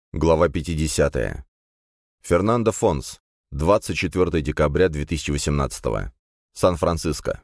Глава 50. Фернандо Фонс. 24 декабря 2018. Сан-Франциско.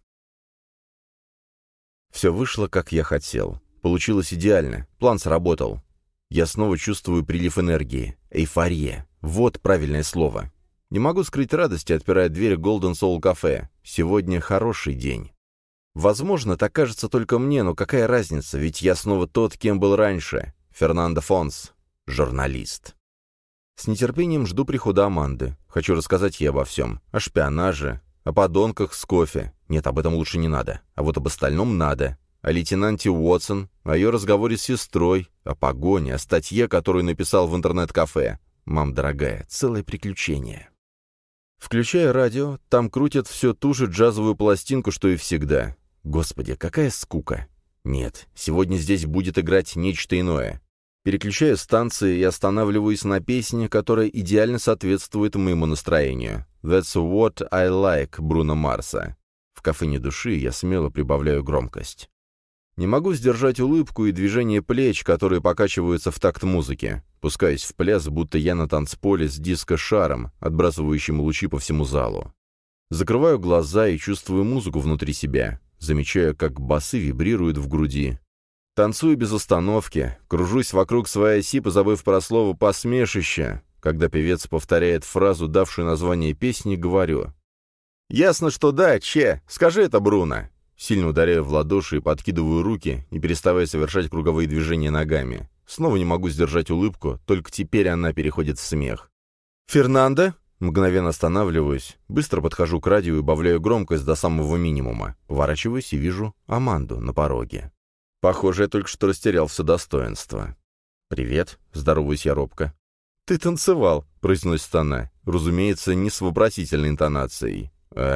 Все вышло, как я хотел. Получилось идеально. План сработал. Я снова чувствую прилив энергии. Эйфория. Вот правильное слово. Не могу скрыть радости, отпирая дверь Golden Soul Cafe. Сегодня хороший день. Возможно, так кажется только мне, но какая разница, ведь я снова тот, кем был раньше. Фернандо Фонс. Журналист. С нетерпением жду прихода Аманды. Хочу рассказать ей обо всем. О шпионаже, о подонках с кофе. Нет, об этом лучше не надо. А вот об остальном надо. О лейтенанте Уотсон, о ее разговоре с сестрой, о погоне, о статье, которую написал в интернет-кафе. Мам, дорогая, целое приключение. Включая радио, там крутят все ту же джазовую пластинку, что и всегда. Господи, какая скука. Нет, сегодня здесь будет играть нечто иное. Переключаю станции и останавливаюсь на песне, которая идеально соответствует моему настроению. «That's what I like» Бруно Марса. В кафе ни души, я смело прибавляю громкость. Не могу сдержать улыбку и движение плеч, которые покачиваются в такт музыки. Пускаюсь в пляс, будто я на танцполе с диско-шаром, отбрасывающим лучи по всему залу. Закрываю глаза и чувствую музыку внутри себя. Замечаю, как басы вибрируют в груди. Танцую без остановки, кружусь вокруг своей оси, позабыв про слово «посмешище». Когда певец повторяет фразу, давшую название песни, говорю: «Ясно, что да, Че, скажи это, Бруно». Сильно ударяю в ладоши и подкидываю руки, не переставая совершать круговые движения ногами. Снова не могу сдержать улыбку, только теперь она переходит в смех. «Фернандо?» Мгновенно останавливаюсь, быстро подхожу к радио и убавляю громкость до самого минимума. Поворачиваюсь и вижу Аманду на пороге. Похоже, я только что растерял все достоинство. «Привет», — здороваюсь я робко. «Ты танцевал», — произносит она, разумеется, не с вопросительной интонацией.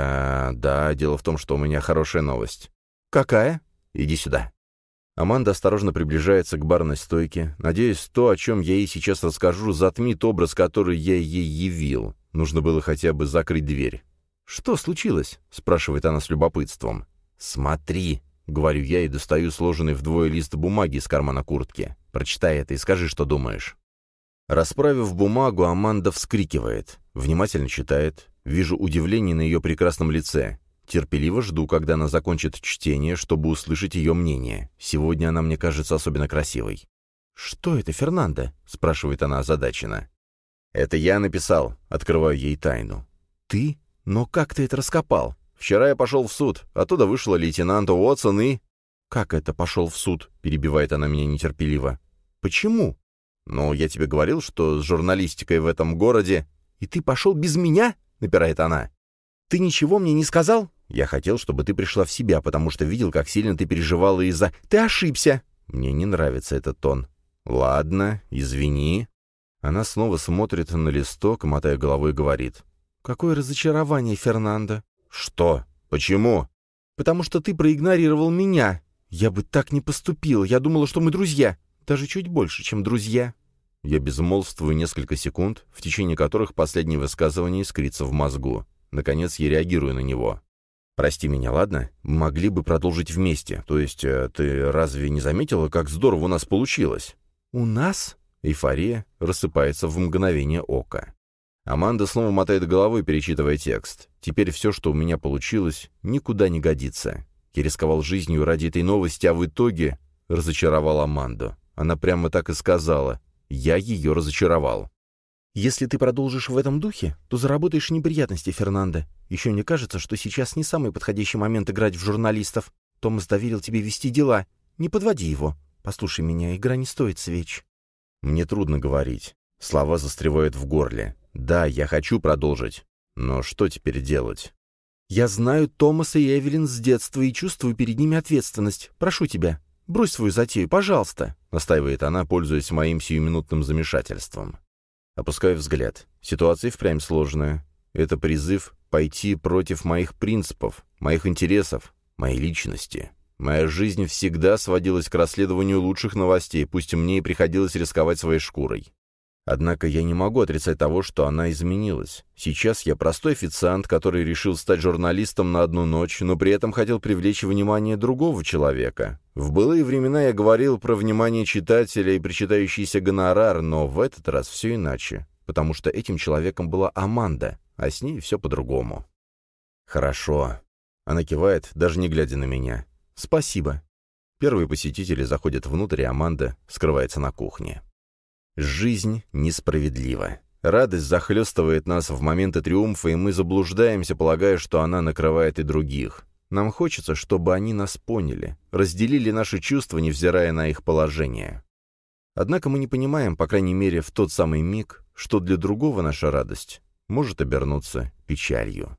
Да, дело в том, что у меня хорошая новость». «Какая?» «Иди сюда». Аманда осторожно приближается к барной стойке. Надеюсь, то, о чем я ей сейчас расскажу, затмит образ, который я ей явил. Нужно было хотя бы закрыть дверь. «Что случилось?» — спрашивает она с любопытством. «Смотри», — говорю я и достаю сложенный вдвое лист бумаги из кармана куртки. «Прочитай это и скажи, что думаешь». Расправив бумагу, Аманда вскрикивает. Внимательно читает. Вижу удивление на ее прекрасном лице. Терпеливо жду, когда она закончит чтение, чтобы услышать ее мнение. Сегодня она мне кажется особенно красивой. «Что это, Фернандо?» — спрашивает она озадаченно. «Это я написал», — открываю ей тайну. «Ты? Но как ты это раскопал? Вчера я пошел в суд, оттуда вышла лейтенант Уотсон и...» «Как это пошел в суд?» — перебивает она меня нетерпеливо. «Почему?» «Ну, я тебе говорил, что с журналистикой в этом городе...» «И ты пошел без меня?» — напирает она. «Ты ничего мне не сказал?» «Я хотел, чтобы ты пришла в себя, потому что видел, как сильно ты переживала из-за...» «Ты ошибся!» Мне не нравится этот тон. «Ладно, извини». Она снова смотрит на листок, мотая головой, говорит. «Какое разочарование, Фернандо!» «Что? Почему?» «Потому что ты проигнорировал меня. Я бы так не поступил. Я думала, что мы друзья. Даже чуть больше, чем друзья». Я безмолвствую несколько секунд, в течение которых последнее высказывание искрится в мозгу. Наконец я реагирую на него. «Прости меня, ладно? Могли бы продолжить вместе. То есть, ты разве не заметила, как здорово у нас получилось?» «У нас?» Эйфория рассыпается в мгновение ока. Аманда снова мотает головой, перечитывая текст. Теперь все, что у меня получилось, никуда не годится. Я рисковал жизнью ради этой новости, а в итоге разочаровал Аманду. Она прямо так и сказала. Я ее разочаровал. «Если ты продолжишь в этом духе, то заработаешь неприятности, Фернандо. Еще мне кажется, что сейчас не самый подходящий момент играть в журналистов. Томас доверил тебе вести дела. Не подводи его. Послушай меня, игра не стоит свеч». Мне трудно говорить. Слова застревают в горле. Да, я хочу продолжить. Но что теперь делать? «Я знаю Томаса и Эвелин с детства и чувствую перед ними ответственность. Прошу тебя, брось свою затею, пожалуйста», — настаивает она, пользуясь моим сиюминутным замешательством. Опускаю взгляд. Ситуация впрямь сложная. Это призыв пойти против моих принципов, моих интересов, моей личности. Моя жизнь всегда сводилась к расследованию лучших новостей, пусть мне и приходилось рисковать своей шкурой. Однако я не могу отрицать того, что она изменилась. Сейчас я простой официант, который решил стать журналистом на одну ночь, но при этом хотел привлечь внимание другого человека. В былые времена я говорил про внимание читателя и причитающийся гонорар, но в этот раз все иначе, потому что этим человеком была Аманда, а с ней все по-другому. «Хорошо». Она кивает, даже не глядя на меня. «Спасибо». Первые посетители заходят внутрь, и Аманда скрывается на кухне. Жизнь несправедлива. Радость захлестывает нас в моменты триумфа, и мы заблуждаемся, полагая, что она накрывает и других. Нам хочется, чтобы они нас поняли, разделили наши чувства, невзирая на их положение. Однако мы не понимаем, по крайней мере, в тот самый миг, что для другого наша радость может обернуться печалью.